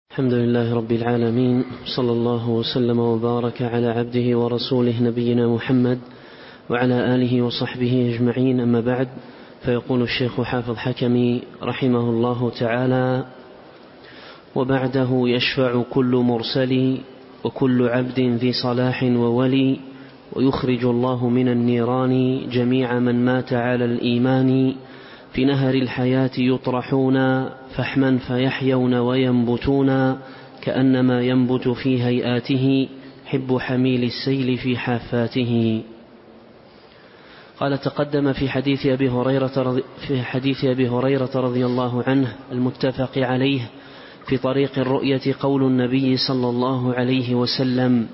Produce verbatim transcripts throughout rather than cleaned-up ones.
الحمد لله رب العالمين، صلى الله وسلم وبارك على عبده ورسوله نبينا محمد وعلى آله وصحبه أجمعين. أما بعد، فيقول الشيخ حافظ حكمي رحمه الله تعالى: وبعده يشفع كل مرسل وكل عبد ذي صلاح وولي، ويخرج الله من النيران جميع من مات على الإيمان، في نهر الحياة يطرحون فحما فيحيون وينبتون، كأنما ينبت في هيئاته حب حميل السيل في حافاته. قال: تقدم في حديث أبي هريرة رضي, في حديث أبي هريرة رضي الله عنه المتفق عليه في طريق الرؤية قول النبي صلى الله عليه وسلم: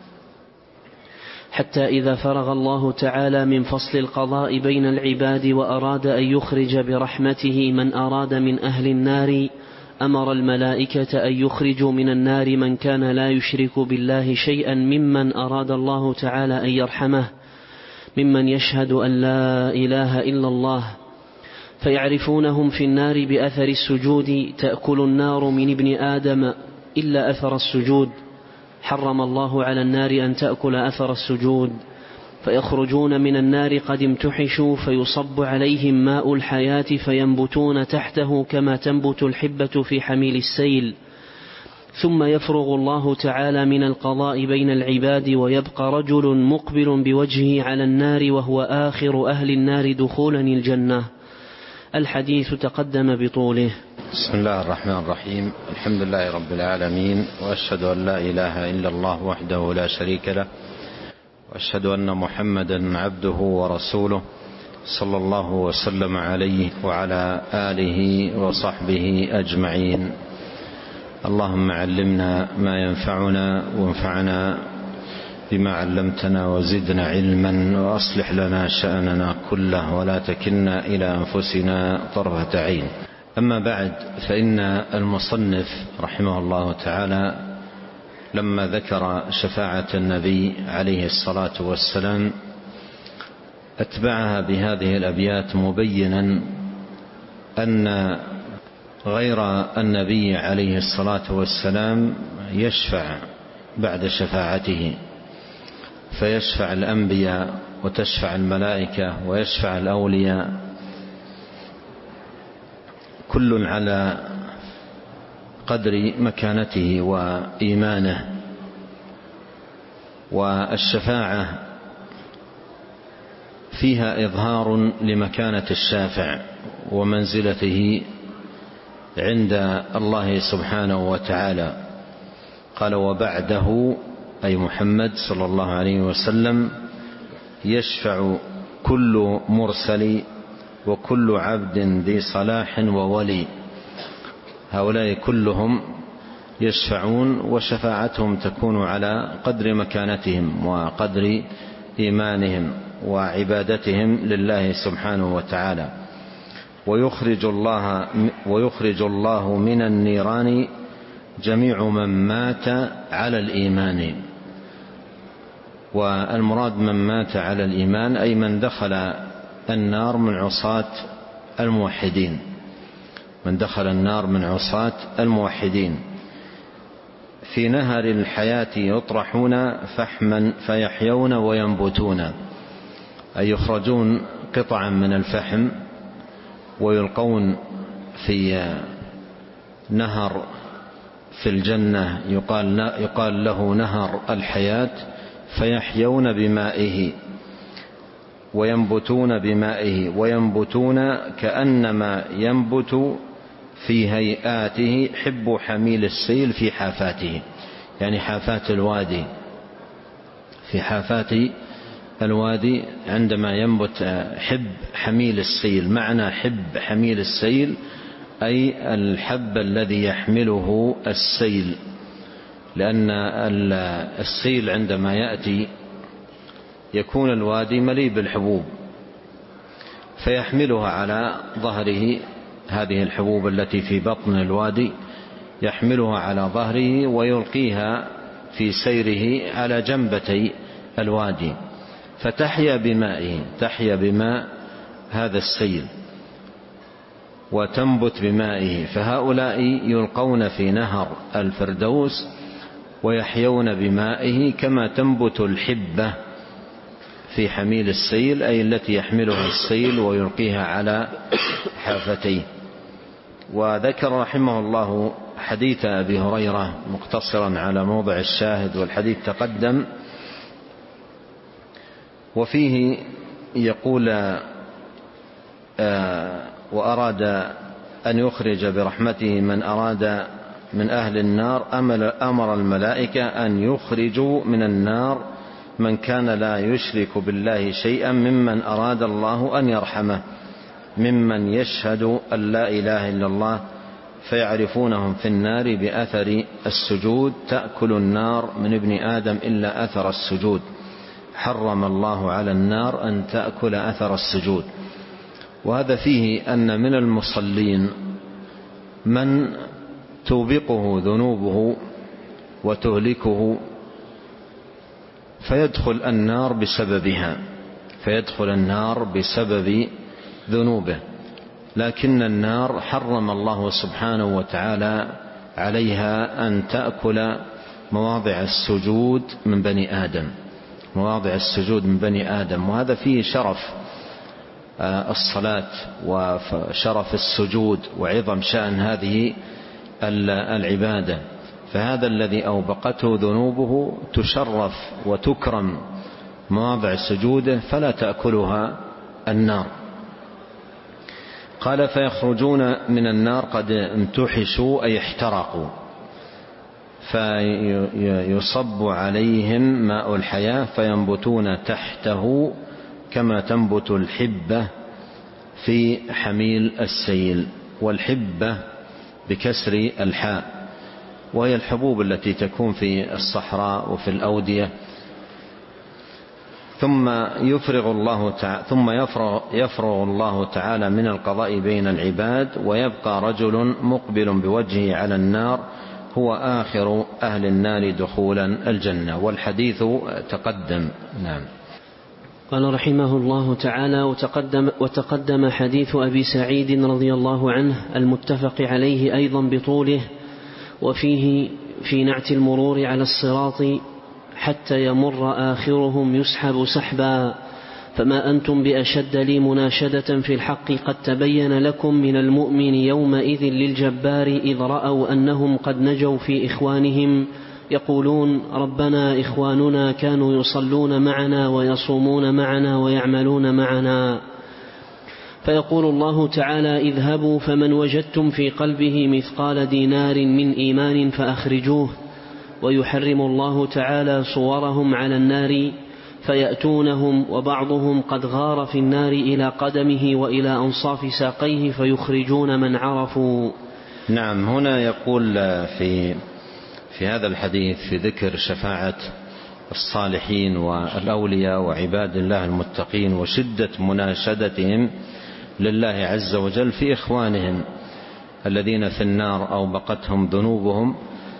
حتى إذا فرغ الله تعالى من فصل القضاء بين العباد وأراد أن يخرج برحمته من أراد من أهل النار، أمر الملائكة أن يخرجوا من النار من كان لا يشرك بالله شيئا ممن أراد الله تعالى أن يرحمه، ممن يشهد أن لا إله إلا الله، فيعرفونهم في النار بأثر السجود، تأكل النار من ابن آدم إلا أثر السجود، حرم الله على النار أن تأكل أثر السجود، فيخرجون من النار قد امتحشوا، فيصب عليهم ماء الحياة فينبتون تحته كما تنبت الحبة في حميل السيل، ثم يفرغ الله تعالى من القضاء بين العباد، ويبقى رجل مقبل بوجهه على النار وهو آخر أهل النار دخولا الجنة. الحديث تقدم بطوله. بسم الله الرحمن الرحيم. الحمد لله رب العالمين، وأشهد أن لا إله إلا الله وحده لا شريك له، وأشهد أن محمدا عبده ورسوله، صلى الله وسلم عليه وعلى آله وصحبه أجمعين. اللهم علمنا ما ينفعنا، وانفعنا بما علمتنا، وزدنا علما، وأصلح لنا شأننا كله، ولا تكلنا إلى أنفسنا طرفة عين. أما بعد، فإن المصنف رحمه الله تعالى لما ذكر شفاعة النبي عليه الصلاة والسلام أتبعها بهذه الأبيات مبينا أن غير النبي عليه الصلاة والسلام يشفع بعد شفاعته، فيشفع الأنبياء وتشفع الملائكة ويشفع الأولياء، كل على قدر مكانته وإيمانه. والشفاعة فيها إظهار لمكانة الشافع ومنزلته عند الله سبحانه وتعالى. قال: وبعده أي محمد صلى الله عليه وسلم يشفع كل مرسل وكل عبد ذي صلاح وولي. هؤلاء كلهم يشفعون، وشفاعتهم تكون على قدر مكانتهم وقدر إيمانهم وعبادتهم لله سبحانه وتعالى. ويخرج الله, ويخرج الله من النيران جميع من مات على الإيمان. والمراد من مات على الإيمان أي من دخل النار من عصاة الموحدين، من دخل النار من عصاة الموحدين. في نهر الحياة يطرحون فحما فيحيون وينبتون، أي يخرجون قطعا من الفحم ويلقون في نهر في الجنة يقال, يقال له نهر الحياة، فيحيون بمائه وينبتون بمائه، وينبتون كأنما ينبت في هيئاته حب حميل السيل في حافاته، يعني حافات الوادي، في حافات الوادي عندما ينبت حب حميل السيل. معنى حب حميل السيل أي الحب الذي يحمله السيل، لأن السيل عندما يأتي يكون الوادي مليء بالحبوب، فيحملها على ظهره، هذه الحبوب التي في بطن الوادي يحملها على ظهره ويلقيها في سيره على جنبتي الوادي، فتحيا بمائه، تحيا بماء هذا السيل. وتنبت بمائه، فهؤلاء يلقون في نهر الفردوس ويحيون بمائه كما تنبت الحبة في حميل السيل، أي التي يحملها السيل ويلقيها على حافتيه. وذكر رحمه الله حديث أبي هريرة مقتصرا على موضع الشاهد، والحديث تقدم، وفيه يقول آه وأراد أن يخرج برحمته من أراد من أهل النار، أمر الملائكة أن يخرجوا من النار من كان لا يشرك بالله شيئا ممن أراد الله أن يرحمه، ممن يشهد أن لا إله إلا الله، فيعرفونهم في النار بأثر السجود، تأكل النار من ابن آدم إلا أثر السجود، حرم الله على النار أن تأكل أثر السجود. وهذا فيه أن من المصلين من توبقه ذنوبه وتهلكه فيدخل النار بسببها، فيدخل النار بسبب ذنوبه، لكن النار حرم الله سبحانه وتعالى عليها أن تأكل مواضع السجود من بني آدم، مواضع السجود من بني آدم. وهذا فيه شرف الصلاة وشرف السجود وعظم شأن هذه العبادة، فهذا الذي أوبقته ذنوبه تشرف وتكرم مواضع سجوده فلا تأكلها النار. قال فيخرجون من النار قد امتحشوا أي احترقوا، فيصب عليهم ماء الحياة فينبتون تحته كما تنبت الحبة في حميل السيل، والحبة بكسر الحاء، وهي الحبوب التي تكون في الصحراء وفي الأودية. ثم يفرغ الله تعالى ثم يفرغ, يفرغ الله تعالى من القضاء بين العباد، ويبقى رجل مقبل بوجهه على النار هو آخر أهل النار دخولا الجنة. والحديث تقدم. نعم. قال رحمه الله تعالى وتقدم, وتقدم حديث أبي سعيد رضي الله عنه المتفق عليه أيضا بطوله، وفيه في نعت المرور على الصراط حتى يمر آخرهم يسحب سحبا، فما أنتم بأشد لي مناشدة في الحق، قد تبين لكم من المؤمن يومئذ للجبار، إذ رأوا أنهم قد نجوا في إخوانهم يقولون ربنا إخواننا كانوا يصلون معنا ويصومون معنا ويعملون معنا، فيقول الله تعالى اذهبوا فمن وجدتم في قلبه مثقال دينار من إيمان فأخرجوه، ويحرم الله تعالى صورهم على النار فيأتونهم وبعضهم قد غار في النار إلى قدمه وإلى أنصاف ساقيه فيخرجون من عرفوا. نعم. هنا يقول في في هذا الحديث في ذكر شفاعة الصالحين والأولياء وعباد الله المتقين وشدة مناشدتهم لله عز وجل في إخوانهم الذين في النار أوبقتهم ذنوبهم،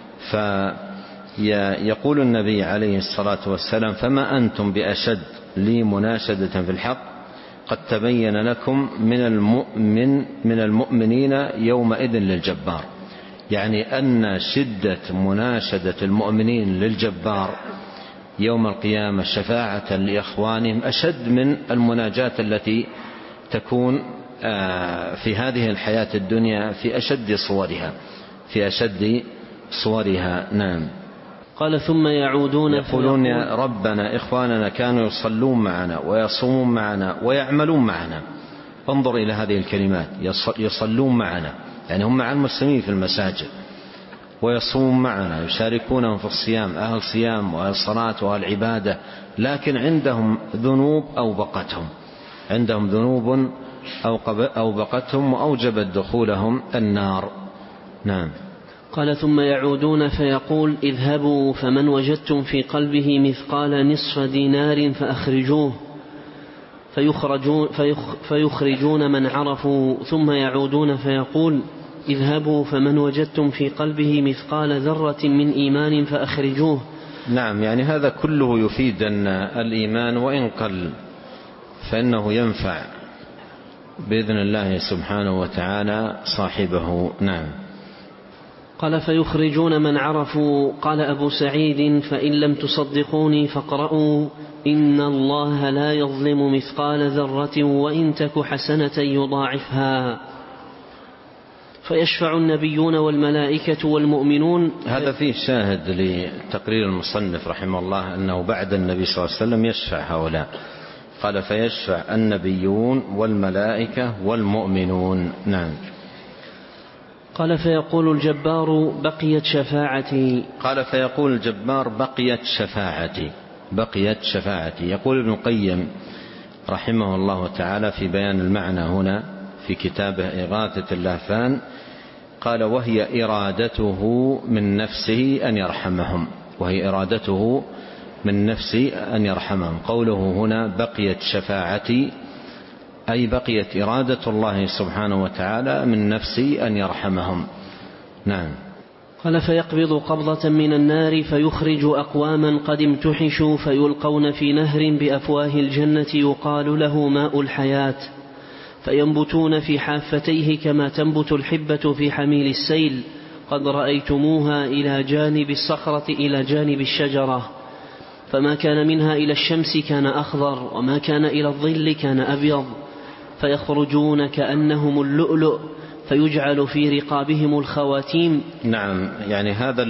فيقول النبي عليه الصلاة والسلام فما أنتم بأشد لي مناشدة في الحق، قد تبين لكم من المؤمن من المؤمنين يومئذ للجبار، يعني أن شدة مناشدة المؤمنين للجبار يوم القيامة شفاعة لإخوانهم أشد من المناجاة التي تكون في هذه الحياة الدنيا في أشد صورها في أشد صورها. نعم. قال ثم يعودون يقولون يا ربنا إخواننا كانوا يصلون معنا ويصومون معنا ويعملون معنا. انظر إلى هذه الكلمات، يصلون معنا يعني هم مع المسلمين في المساجد، ويصومون معنا يشاركونهم في الصيام، أهل صيام وأهل صلاة وأهل عبادة، لكن عندهم ذنوب أوبقتهم عندهم ذنوب أوبقتهم وأوجبت دخولهم النار. نعم. قال ثم يعودون فيقول اذهبوا فمن وجدتم في قلبه مثقال نصف دينار فأخرجوه، فيخرجون, فيخ فيخرجون من عرفوا، ثم يعودون فيقول اذهبوا فمن وجدتم في قلبه مثقال ذرة من إيمان فأخرجوه. نعم. يعني هذا كله يفيد أن الإيمان وإن قل فإنه ينفع بإذن الله سبحانه وتعالى صاحبه. نعم. قال فيخرجون من عرفوا. قال أبو سعيد فإن لم تصدقوني فاقرؤوا إن الله لا يظلم مثقال ذرة وإن تك حسنة يضاعفها. فيشفع النبيون والملائكة والمؤمنون. هذا فيه شاهد لتقرير المصنف رحمه الله أنه بعد النبي صلى الله عليه وسلم يشفع هؤلاء. قال فيشفع النبيون والملائكة والمؤمنون. نعم. قال فيقول الجبار بقيت شفاعتي. قال فيقول الجبار بقيت شفاعتي بقيت شفاعتي. يقول ابن القيم رحمه الله تعالى في بيان المعنى هنا في كتابه إغاثة اللهفان، قال وهي إرادته من نفسه أن يرحمهم، وهي إرادته من نفسه أن يرحمهم. قوله هنا بقيت شفاعتي أي بقيت إرادة الله سبحانه وتعالى من نفسه أن يرحمهم. نعم. قال فيقبض قبضة من النار فيخرج أقواما قد امتحشوا فيلقون في نهر بأفواه الجنة يقال له ماء الحياة، فينبتون في حافتيه كما تنبت الحبة في حميل السيل، قد رأيتموها إلى جانب الصخرة إلى جانب الشجرة، فما كان منها إلى الشمس كان أخضر وما كان إلى الظل كان أبيض، فيخرجون كأنهم اللؤلؤ فيجعل في رقابهم الخواتيم. نعم. يعني هذا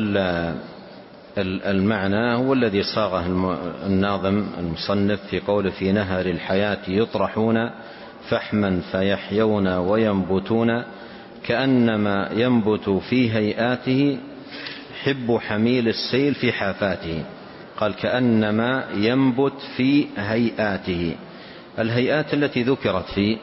المعنى هو الذي صاغه الناظم المصنف في قوله في نهر الحياة يطرحون فحما فيحيون وينبتون كأنما ينبت في هيئاته حب حميل السيل في حافاته. قال كأنما ينبت في هيئاته، الهيئات التي ذكرت في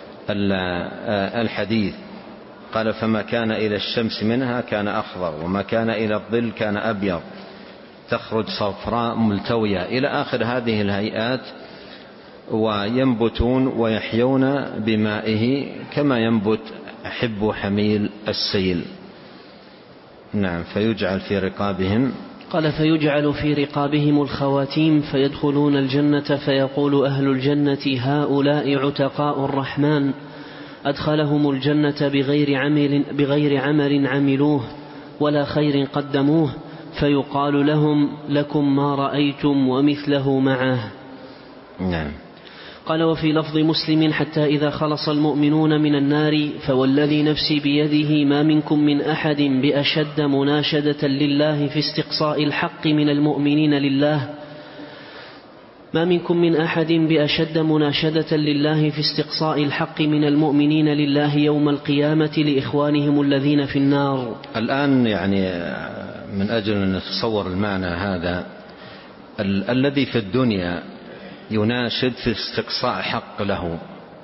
الحديث. قال فما كان إلى الشمس منها كان أخضر وما كان إلى الظل كان أبيض، تخرج صفراء ملتوية إلى آخر هذه الهيئات. وينبتون ويحيون بمائه كما ينبت حب حميل السيل. نعم. فيجعل في رقابهم. قال فيجعل في رقابهم الخواتيم فيدخلون الجنة فيقول أهل الجنة هؤلاء عتقاء الرحمن أدخلهم الجنة بغير عمل, بغير عمل عملوه ولا خير قدموه، فيقال لهم لكم ما رأيتم ومثله معه. نعم. قال وفي لفظ مسلم حتى إذا خلص المؤمنون من النار فوالذي نفسي بيده ما منكم من أحد بأشد مناشدة لله في استقصاء الحق من المؤمنين لله ما منكم من أحد بأشد مناشدة لله في استقصاء الحق من المؤمنين لله يوم القيامة لإخوانهم الذين في النار. الآن يعني من أجل أن نتصور المعنى هذا، ال- الذي في الدنيا يناشد في استقصاء حق له،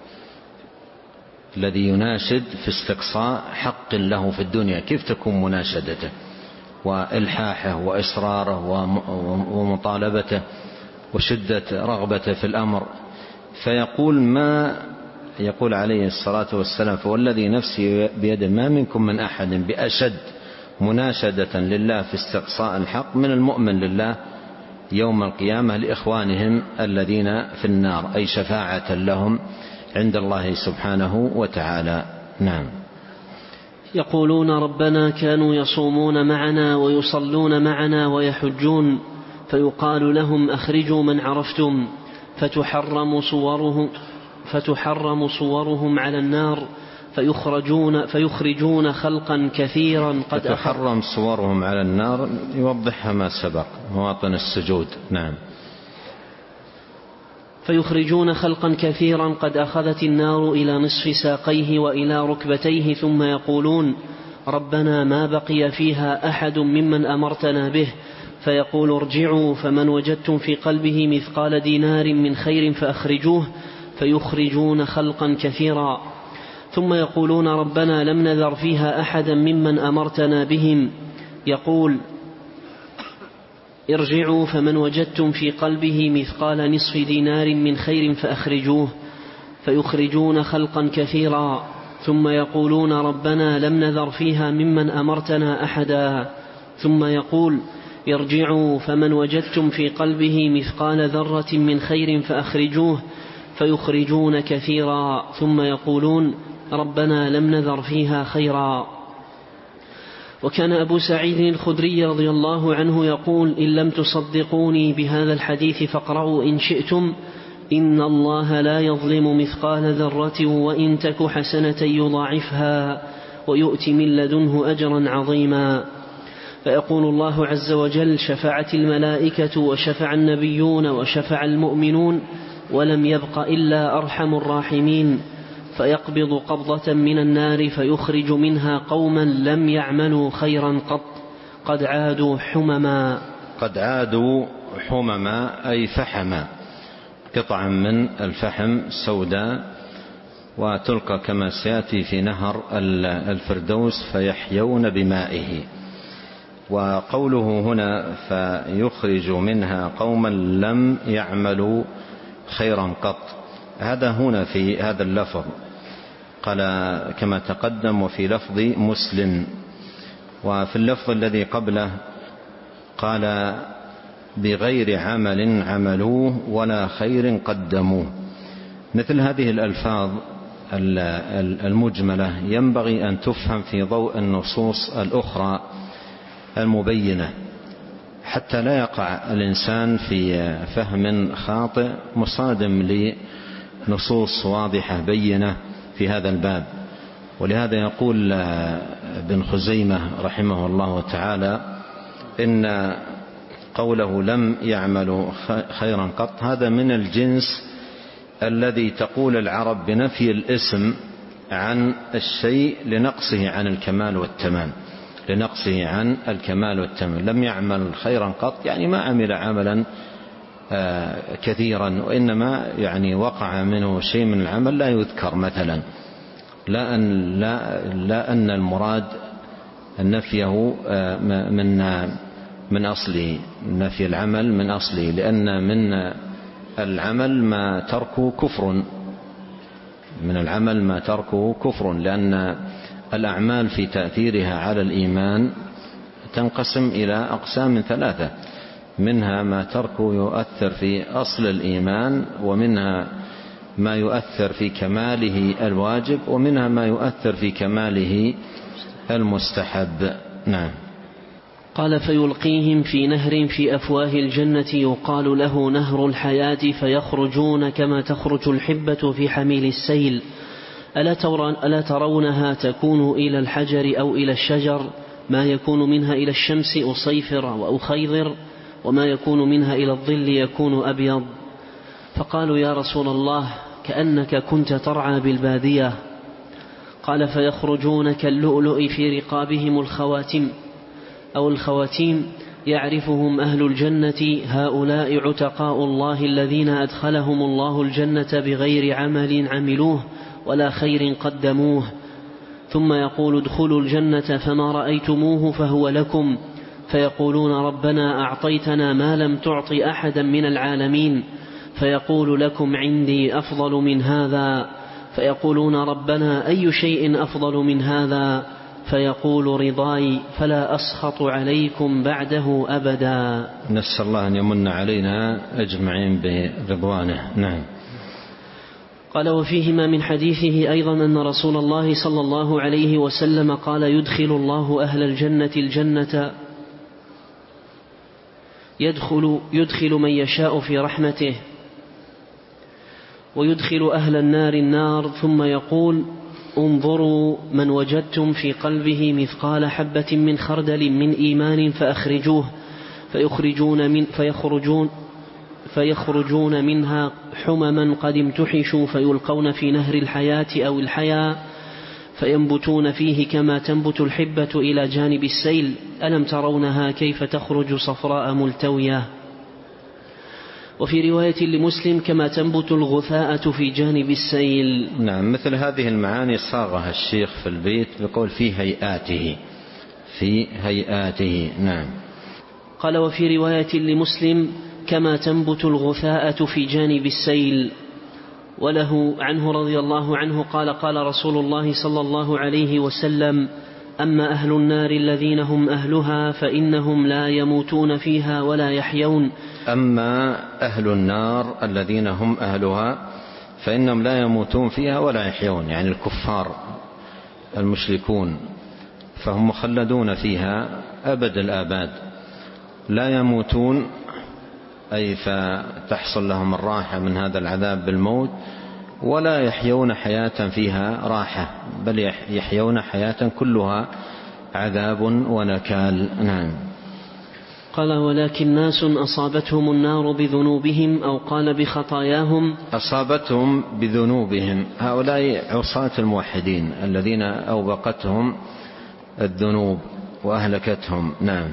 الذي يناشد في استقصاء حق له في الدنيا، كيف تكون مناشدته وإلحاحه وإصراره ومطالبته وشدة رغبته في الأمر؟ فيقول ما يقول عليه الصلاة والسلام فوالذي نفسي بيده ما منكم من أحد بأشد مناشدة لله في استقصاء الحق من المؤمن لله يوم القيامة لإخوانهم الذين في النار، أي شفاعة لهم عند الله سبحانه وتعالى. نعم. يقولون ربنا كانوا يصومون معنا ويصلون معنا ويحجون، فيقال لهم أخرجوا من عرفتم فتحرم صورهم, فتحرم صورهم على النار فيخرجون, فيخرجون خلقا كثيرا قد تحرم صورهم على النار، يوضحها ما سبق مواطن السجود. نعم. فيخرجون خلقا كثيرا قد أخذت النار إلى نصف ساقيه وإلى ركبتيه، ثم يقولون ربنا ما بقي فيها أحد ممن أمرتنا به، فيقول ارجعوا فمن وجدتم في قلبه مثقال دينار من خير فأخرجوه، فيخرجون خلقا كثيرا. ثم يقولون ربنا لم نذر فيها أحدا ممن أمرتنا بهم، يقول ارجعوا فمن وجدتم في قلبه مثقال نصف دينار من خير فأخرجوه، فيخرجون خلقا كثيرا. ثم يقولون ربنا لم نذر فيها ممن أمرتنا أحدا، ثم يقول ارجعوا فمن وجدتم في قلبه مثقال ذرة من خير فأخرجوه، فيخرجون كثيرا ثم يقولون ربنا لم نذر فيها خيرا. وكان أبو سعيد الخدري رضي الله عنه يقول إن لم تصدقوني بهذا الحديث فاقرأوا إن شئتم إن الله لا يظلم مثقال ذرة وإن تك حسنة يضاعفها ويؤتي من لدنه أجرا عظيما. فيقول الله عز وجل شفعت الملائكة وشفع النبيون وشفع المؤمنون ولم يبق إلا أرحم الراحمين، فيقبض قبضة من النار فيخرج منها قوما لم يعملوا خيرا قط قد عادوا حمما. قد عادوا حمما أي فحما، قطعا من الفحم سوداء وتلقى كما سيأتي في نهر الفردوس فيحيون بمائه. وقوله هنا فيخرج منها قوما لم يعملوا خيرا قط، هذا هنا في هذا اللفظ قال كما تقدم وفي لفظ مسلم، وفي اللفظ الذي قبله قال بغير عمل عملوه ولا خير قدموه. مثل هذه الألفاظ المجملة ينبغي أن تفهم في ضوء النصوص الأخرى المبينة حتى لا يقع الإنسان في فهم خاطئ مصادم لنصوص واضحة بينة في هذا الباب. ولهذا يقول ابن خزيمة رحمه الله تعالى إن قوله لم يعملوا خيرا قط هذا من الجنس الذي تقول العرب بنفي الاسم عن الشيء لنقصه عن الكمال والتمام، لنقصه عن الكمال والتمام. لم يعمل خيرا قط يعني ما عمل عملا كثيرا، وإنما يعني وقع منه شيء من العمل لا يذكر مثلا، لا أن, لا لا أن المراد نفيه من من أصله، نفي العمل من أصله، لأن من العمل ما تركه كفر، من العمل ما تركه كفر، لأن الأعمال في تأثيرها على الإيمان تنقسم إلى أقسام ثلاثة، منها ما تركه يؤثر في أصل الإيمان، ومنها ما يؤثر في كماله الواجب، ومنها ما يؤثر في كماله المستحب. نعم. قال فيلقيهم في نهر في أفواه الجنة يقال له نهر الحياة فيخرجون كما تخرج الحبة في حميل السيل. ألا ترونها تكون إلى الحجر أو إلى الشجر، ما يكون منها إلى الشمس أصيفر وأخيضر، وما يكون منها إلى الظل يكون أبيض. فقالوا يا رسول الله كأنك كنت ترعى بالبادية. قال فيخرجون كاللؤلؤ في رقابهم الخواتم أو الخواتيم يعرفهم أهل الجنة هؤلاء عتقاء الله الذين أدخلهم الله الجنة بغير عمل عملوه ولا خير قدموه، ثم يقول ادخلوا الجنة فما رأيتموه فهو لكم، فيقولون ربنا أعطيتنا ما لم تعط أحدا من العالمين، فيقول لكم عندي أفضل من هذا، فيقولون ربنا أي شيء أفضل من هذا، فيقول رضاي فلا أسخط عليكم بعده أبدا. نسأل الله أن يمن علينا أجمعين برضوانه. نعم. قال وفيهما من حديثه أيضا أن رسول الله صلى الله عليه وسلم قال يدخل الله أهل الجنة الجنة يدخل, يدخل من يشاء في رحمته، ويدخل أهل النار النار، ثم يقول انظروا من وجدتم في قلبه مثقال حبة من خردل من إيمان فأخرجوه، فيخرجون, من فيخرجون, فيخرجون منها حمما قد امتحشوا فيلقون في نهر الحياة أو الحياة فينبتون فيه كما تنبت الحبة إلى جانب السيل، ألم ترونها كيف تخرج صفراء ملتوية. وفي رواية لمسلم كما تنبت الغثاءة في جانب السيل. نعم. مثل هذه المعاني صاغها الشيخ في البيت بقول في هيئاته، في هيئاته. نعم. قال وفي رواية لمسلم كما تنبت الغثاءة في جانب السيل. وله عنه رضي الله عنه قال قال رسول الله صلى الله عليه وسلم أما أهل النار الذين هم أهلها فإنهم لا يموتون فيها ولا يحيون. أما أهل النار الذين هم أهلها فإنهم لا يموتون فيها ولا يحيون، يعني الكفار المشركون فهم مخلدون فيها أبد الآباد، لا يموتون أي فتحصل لهم الراحة من هذا العذاب بالموت، ولا يحيون حياة فيها راحة، بل يحيون حياة كلها عذاب ونكال. نعم. قال ولكن ناس أصابتهم النار بذنوبهم أو قال بخطاياهم. أصابتهم بذنوبهم، هؤلاء عصاة الموحدين الذين أوبقتهم الذنوب وأهلكتهم. نعم.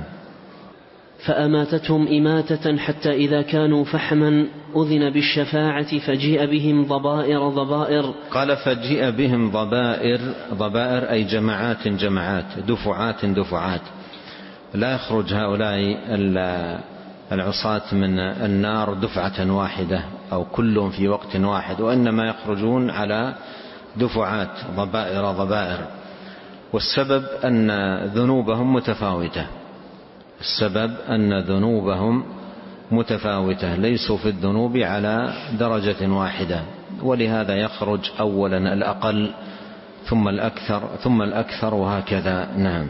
فأماتتهم إماتة حتى إذا كانوا فحما أذن بالشفاعة فجيء بهم ضبائر ضبائر. قال فجيء بهم ضبائر ضبائر أي جماعات جماعات، دفعات دفعات، لا يخرج هؤلاء العصاة من النار دفعة واحدة أو كلهم في وقت واحد، وإنما يخرجون على دفعات ضبائر ضبائر. والسبب أن ذنوبهم متفاوتة، السبب أن ذنوبهم متفاوتة، ليسوا في الذنوب على درجة واحدة، ولهذا يخرج أولا الأقل ثم الأكثر ثم الأكثر وهكذا. نعم.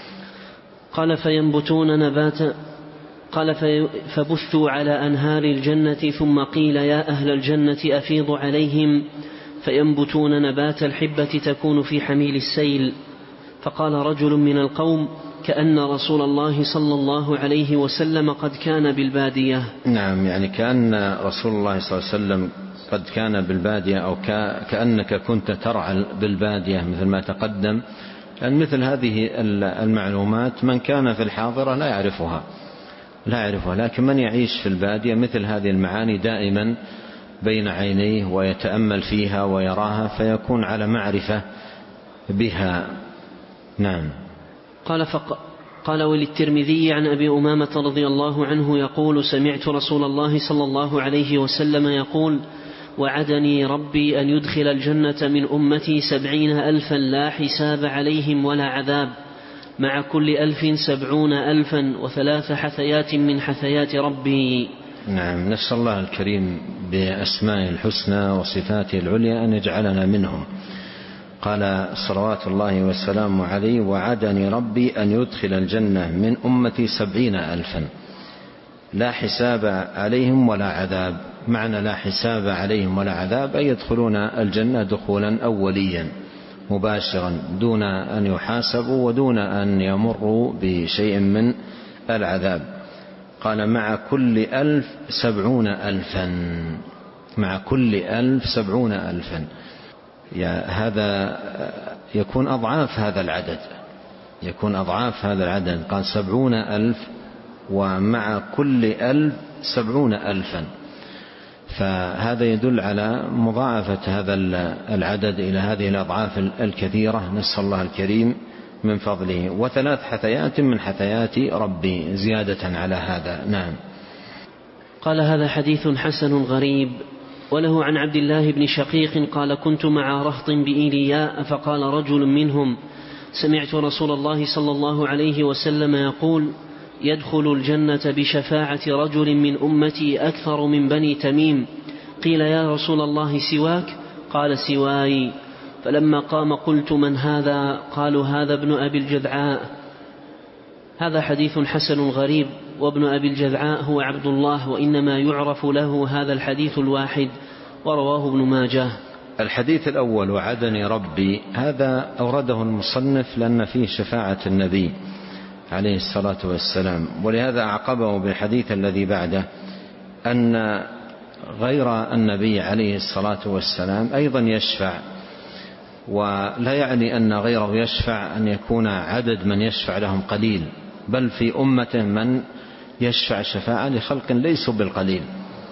قال فينبتون نباتا، قال فبثوا على أنهار الجنة ثم قيل يا أهل الجنة أفيضوا عليهم فينبتون نبات الحبة تكون في حميل السيل. فقال رجل من القوم كأن رسول الله صلى الله عليه وسلم قد كان بالبادية. نعم، يعني كأن رسول الله صلى الله عليه وسلم قد كان بالبادية، أو كأنك كنت ترعى بالبادية مثل ما تقدم، لأن مثل هذه المعلومات من كان في الحاضرة لا يعرفها لا يعرفها لكن من يعيش في البادية مثل هذه المعاني دائما بين عينيه ويتأمل فيها ويراها، فيكون على معرفة بها. نعم. قال فق... قال وللترمذي عن أبي أمامة رضي الله عنه يقول سمعت رسول الله صلى الله عليه وسلم يقول وعدني ربي أن يدخل الجنة من أمتي سبعين ألفا لا حساب عليهم ولا عذاب، مع كل ألف سبعون ألفا وثلاث حثيات من حثيات ربي. نعم. نسأل الله الكريم بأسمائه الحسنى وصفاته العليا أن يجعلنا منهم. قال صلوات الله والسلام عليه وعدني ربي أن يدخل الجنة من أمتي سبعين ألفا لا حساب عليهم ولا عذاب. معنى لا حساب عليهم ولا عذاب أن يدخلون الجنة دخولا أوليا مباشرا دون أن يحاسبوا ودون أن يمروا بشيء من العذاب. قال مع كل ألف سبعون ألفا، مع كل ألف سبعون ألفا، هذا يكون أضعاف هذا العدد، يكون أضعاف هذا العدد. قال سبعون ألف ومع كل ألف سبعون ألفا، فهذا يدل على مضاعفة هذا العدد إلى هذه الأضعاف الكثيرة. نسأل الله الكريم من فضله. وثلاث حثيات من حثيات ربي زيادة على هذا. نعم. قال هذا حديث حسن غريب. وله عن عبد الله بن شقيق قال كنت مع رهط بإيلياء فقال رجل منهم سمعت رسول الله صلى الله عليه وسلم يقول يدخل الجنة بشفاعة رجل من أمتي أكثر من بني تميم. قيل يا رسول الله سواك؟ قال سواي. فلما قام قلت من هذا؟ قالوا هذا ابن أبي الجذعاء. هذا حديث حسن غريب، وابن أبي الجذعاء هو عبد الله، وإنما يعرف له هذا الحديث الواحد، ورواه ابن ماجه. الحديث الأول وعدني ربي هذا أورده المصنف لأن فيه شفاعة النبي عليه الصلاة والسلام، ولهذا أعقبه بالحديث الذي بعده أن غير النبي عليه الصلاة والسلام أيضا يشفع، ولا يعني أن غيره يشفع أن يكون عدد من يشفع لهم قليل، بل في أمته من يشفع شفاعة لخلق ليسوا بالقليل.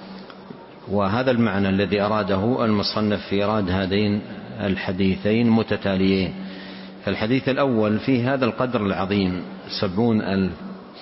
وهذا المعنى الذي أراده المصنف في إيراد هذين الحديثين متتاليين. فالحديث الأول فيه هذا القدر العظيم سبعون ألف،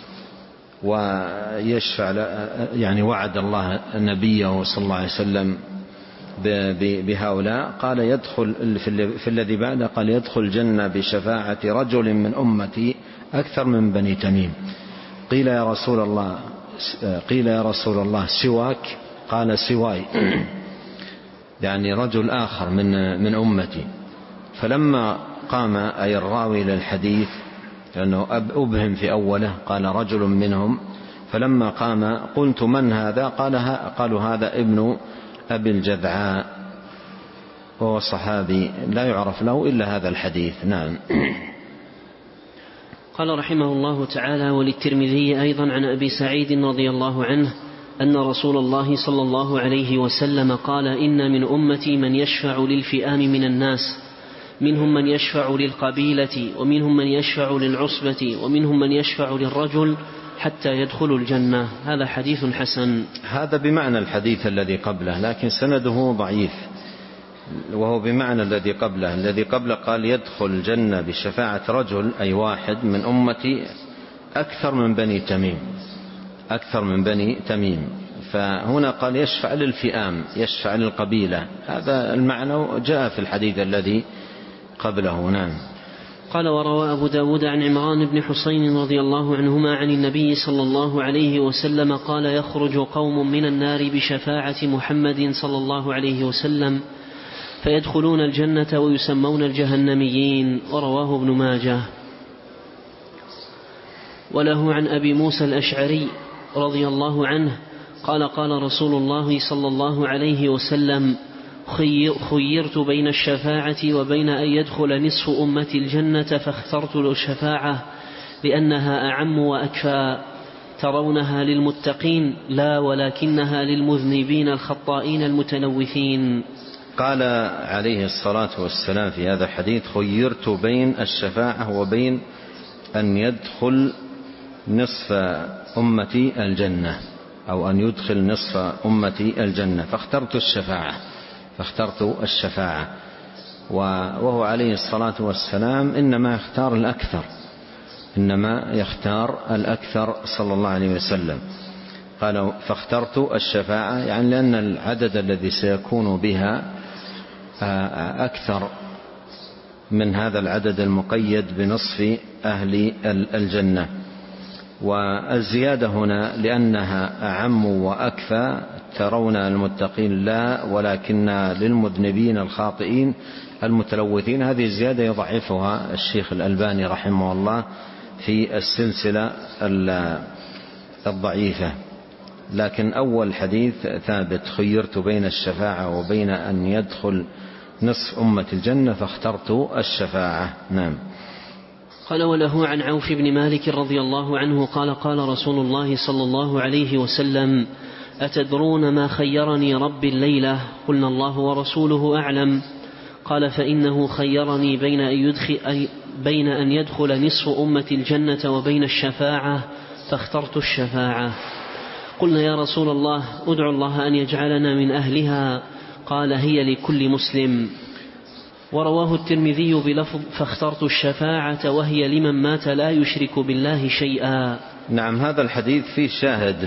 ويشفع يعني وعد الله نبيه صلى الله عليه وسلم بهؤلاء. قال يدخل في الذي بعده قال يدخل الجنة بشفاعة رجل من أمتي أكثر من بني تميم. قيل يا رسول الله قيل يا رسول الله سواك؟ قال سواي. يعني رجل آخر من من أمتي. فلما قام أي الراوي للحديث، لأنه أبهم في أوله قال رجل منهم، فلما قام قلت من هذا؟ قال قالوا هذا ابن أبي الجذعاء، وهو صحابي لا يعرف له إلا هذا الحديث. نعم. قال رحمه الله تعالى: وللترمذي أيضا عن أبي سعيد رضي الله عنه أن رسول الله صلى الله عليه وسلم قال: إن من أمتي من يشفع للفئام من الناس، منهم من يشفع للقبيلة، ومنهم من يشفع للعصبة، ومنهم من يشفع للرجل حتى يدخل الجنة. هذا حديث حسن. هذا بمعنى الحديث الذي قبله، لكن سنده ضعيف، وهو بمعنى الذي قبله. الذي قبله قال يدخل الجنة بشفاعة رجل، أي واحد من أمتي أكثر من بني تميم، أكثر من بني تميم. فهنا قال يشفع للفئام، يشفع للقبيلة. هذا المعنى جاء في الحديث الذي قبله. نعم. قال: وروى أبو داود عن عمران بن حسين رضي الله عنهما عن النبي صلى الله عليه وسلم قال: يخرج قوم من النار بشفاعة محمد صلى الله عليه وسلم فيدخلون الجنة ويسمون الجهنميين. ورواه ابن ماجه. وله عن أبي موسى الأشعري رضي الله عنه قال: قال رسول الله صلى الله عليه وسلم: خيرت بين الشفاعة وبين أن يدخل نصف أمتي الجنة فاخترت الشفاعة لأنها أعم وأكفى، ترونها للمتقين لا ولكنها للمذنبين الخطائين المتلوثين. قال عليه الصلاة والسلام في هذا الحديث: خيرت بين الشفاعة وبين أن يدخل نصف أمتي الجنة، أو أن يدخل نصف أمتي الجنة، فاخترت الشفاعة فاخترت الشفاعة وهو عليه الصلاة والسلام إنما يختار الأكثر، إنما يختار الأكثر صلى الله عليه وسلم. قال فاخترت الشفاعة، يعني لأن العدد الذي سيكون بها أكثر من هذا العدد المقيد بنصف أهل الجنة. والزيادة هنا لأنها أعم وأكفى، ترون المتقين لا ولكن للمذنبين الخاطئين المتلوثين. هذه الزيادة يضعفها الشيخ الألباني رحمه الله في السلسلة الضعيفة، لكن أول حديث ثابت: خيرت بين الشفاعة وبين أن يدخل نصف أمة الجنة فاخترت الشفاعة. نعم. قال: وله عن عوف بن مالك رضي الله عنه قال: قال رسول الله صلى الله عليه وسلم: أتدرون ما خيرني ربي الليلة؟ قلنا: الله ورسوله أعلم. قال: فإنه خيرني بين أن يدخل, بين أن يدخل نصف أمة الجنة وبين الشفاعة فاخترت الشفاعة. قلنا: يا رسول الله ادعو الله أن يجعلنا من أهلها. قال: هي لكل مسلم. ورواه الترمذي بلفظ فاخترت الشفاعة، وهي لمن مات لا يشرك بالله شيئا. نعم. هذا الحديث فيه شاهد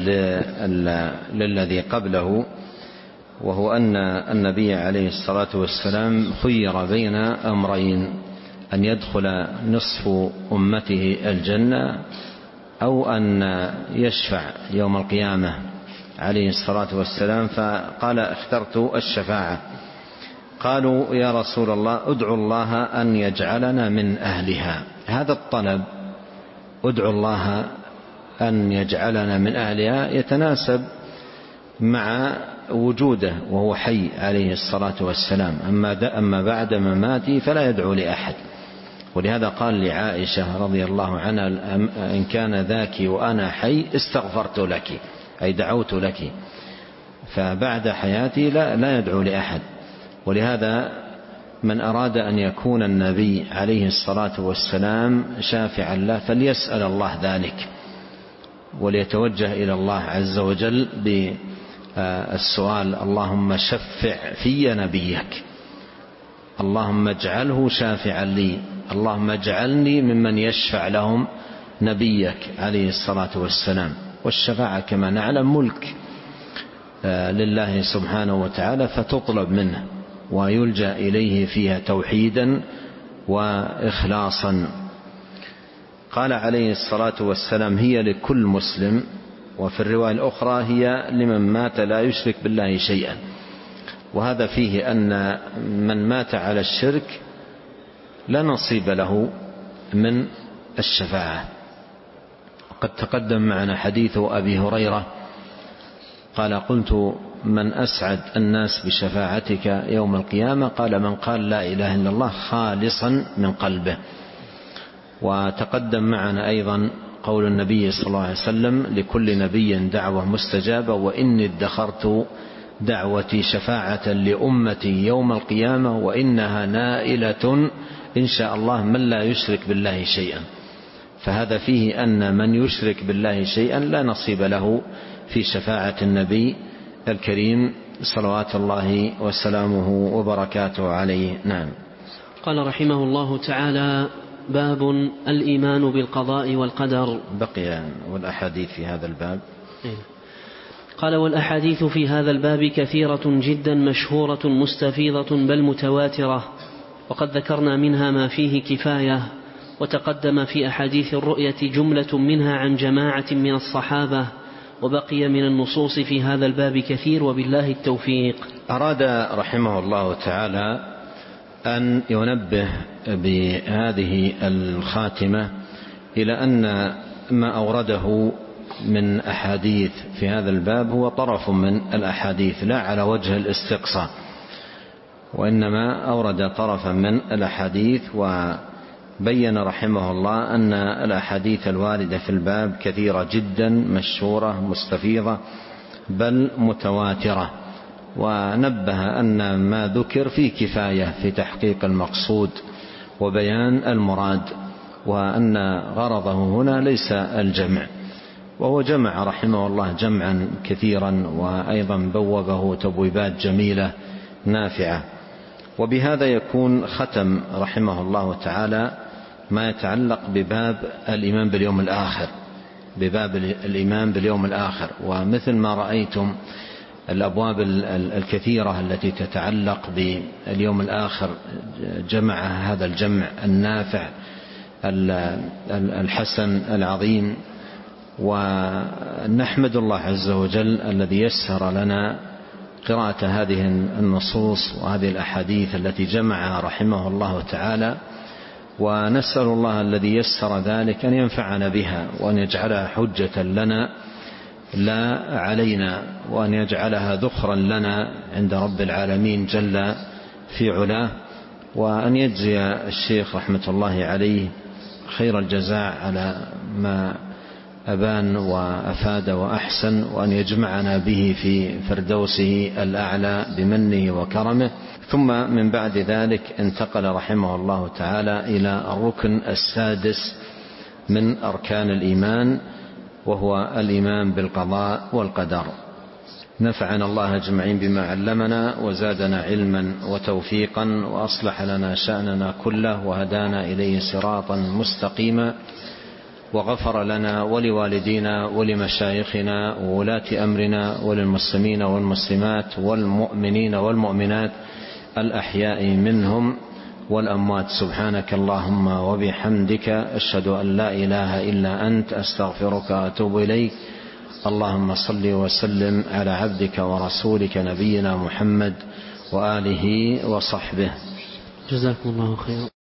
للذي قبله، وهو أن النبي عليه الصلاة والسلام خير بين أمرين: أن يدخل نصف أمته الجنة أو أن يشفع يوم القيامة عليه الصلاة والسلام، فقال: اخترت الشفاعة. قالوا: يا رسول الله ادعو الله أن يجعلنا من أهلها. هذا الطلب ادعو الله أن يجعلنا من أهلها يتناسب مع وجوده وهو حي عليه الصلاة والسلام، أما بعد مماته فلا يدعو لأحد. ولهذا قال لعائشة رضي الله عنها: إن كان ذاك وأنا حي استغفرت لك، أي دعوت لك. فبعد حياتي لا, لا يدعو لأحد. ولهذا من أراد أن يكون النبي عليه الصلاة والسلام شافعا له فليسأل الله ذلك، وليتوجه إلى الله عز وجل بالسؤال: اللهم شفع في نبيك، اللهم اجعله شافعا لي، اللهم اجعلني ممن يشفع لهم نبيك عليه الصلاة والسلام. والشفاعة كما نعلم ملك لله سبحانه وتعالى، فتطلب منه ويلجأ إليه فيها توحيدا وإخلاصا. قال عليه الصلاة والسلام: هي لكل مسلم. وفي الرواية الأخرى: هي لمن مات لا يشرك بالله شيئا. وهذا فيه أن من مات على الشرك لا نصيب له من الشفاعة. قد تقدم معنا حديث أبي هريرة قال قلت من أسعد الناس بشفاعتك يوم القيامة؟ قال من قال لا إله إلا الله خالصا من قلبه. وتقدم معنا أيضا قول النبي صلى الله عليه وسلم لكل نبي دعوة مستجابة وإني ادخرت دعوتي شفاعة لأمتي يوم القيامة وإنها نائلة إن شاء الله من لا يشرك بالله شيئا. فهذا فيه أن من يشرك بالله شيئا لا نصيب له في شفاعة النبي الكريم صلوات الله وسلامه وبركاته عليه. نعم. قال رحمه الله تعالى: باب الإيمان بالقضاء والقدر. بقي والأحاديث في هذا الباب. قال: والأحاديث في هذا الباب كثيرة جدا مشهورة مستفيضة بل متواترة، وقد ذكرنا منها ما فيه كفاية، وتقدم في أحاديث الرؤية جملة منها عن جماعة من الصحابة، وبقي من النصوص في هذا الباب كثير، وبالله التوفيق. أراد رحمه الله تعالى أن ينبه بهذه الخاتمة إلى أن ما أورده من أحاديث في هذا الباب هو طرف من الأحاديث لا على وجه الاستقصاء، وإنما أورد طرفا من الأحاديث، وبين رحمه الله أن الأحاديث الواردة في الباب كثيرة جدا مشهورة مستفيضة بل متواترة، ونبه أن ما ذكر فيه كفاية في تحقيق المقصود وبيان المراد، وأن غرضه هنا ليس الجمع، وهو جمع رحمه الله جمعا كثيرا، وأيضا بوبه تبويبات جميلة نافعة. وبهذا يكون ختم رحمه الله تعالى ما يتعلق بباب الإيمان باليوم الآخر، بباب الإيمان باليوم الآخر. ومثل ما رأيتم الأبواب الكثيرة التي تتعلق باليوم الآخر جمعها هذا الجمع النافع الحسن العظيم، ونحمد الله عز وجل الذي يسر لنا قراءة هذه النصوص وهذه الأحاديث التي جمعها رحمه الله تعالى، ونسأل الله الذي يسر ذلك أن ينفعنا بها، وأن يجعلها حجة لنا لا علينا، وأن يجعلها ذخرا لنا عند رب العالمين جل في علاه، وأن يجزي الشيخ رحمة الله عليه خير الجزاء على ما أبان وأفاد وأحسن، وأن يجمعنا به في فردوسه الأعلى بمنه وكرمه. ثم من بعد ذلك انتقل رحمه الله تعالى إلى الركن السادس من أركان الإيمان، وهو الإيمان بالقضاء والقدر. نفعنا الله أجمعين بما علمنا، وزادنا علما وتوفيقا، وأصلح لنا شأننا كله، وهدانا إليه صراطا مستقيما، وغفر لنا ولوالدينا ولمشايخنا وولاة أمرنا وللمسلمين والمسلمات والمؤمنين والمؤمنات الأحياء منهم والأموات. سبحانك اللهم وبحمدك أشهد أن لا إله إلا أنت أستغفرك وأتوب إليك. اللهم صل وسلم على عبدك ورسولك نبينا محمد وآله وصحبه. جزاكم الله خيرا.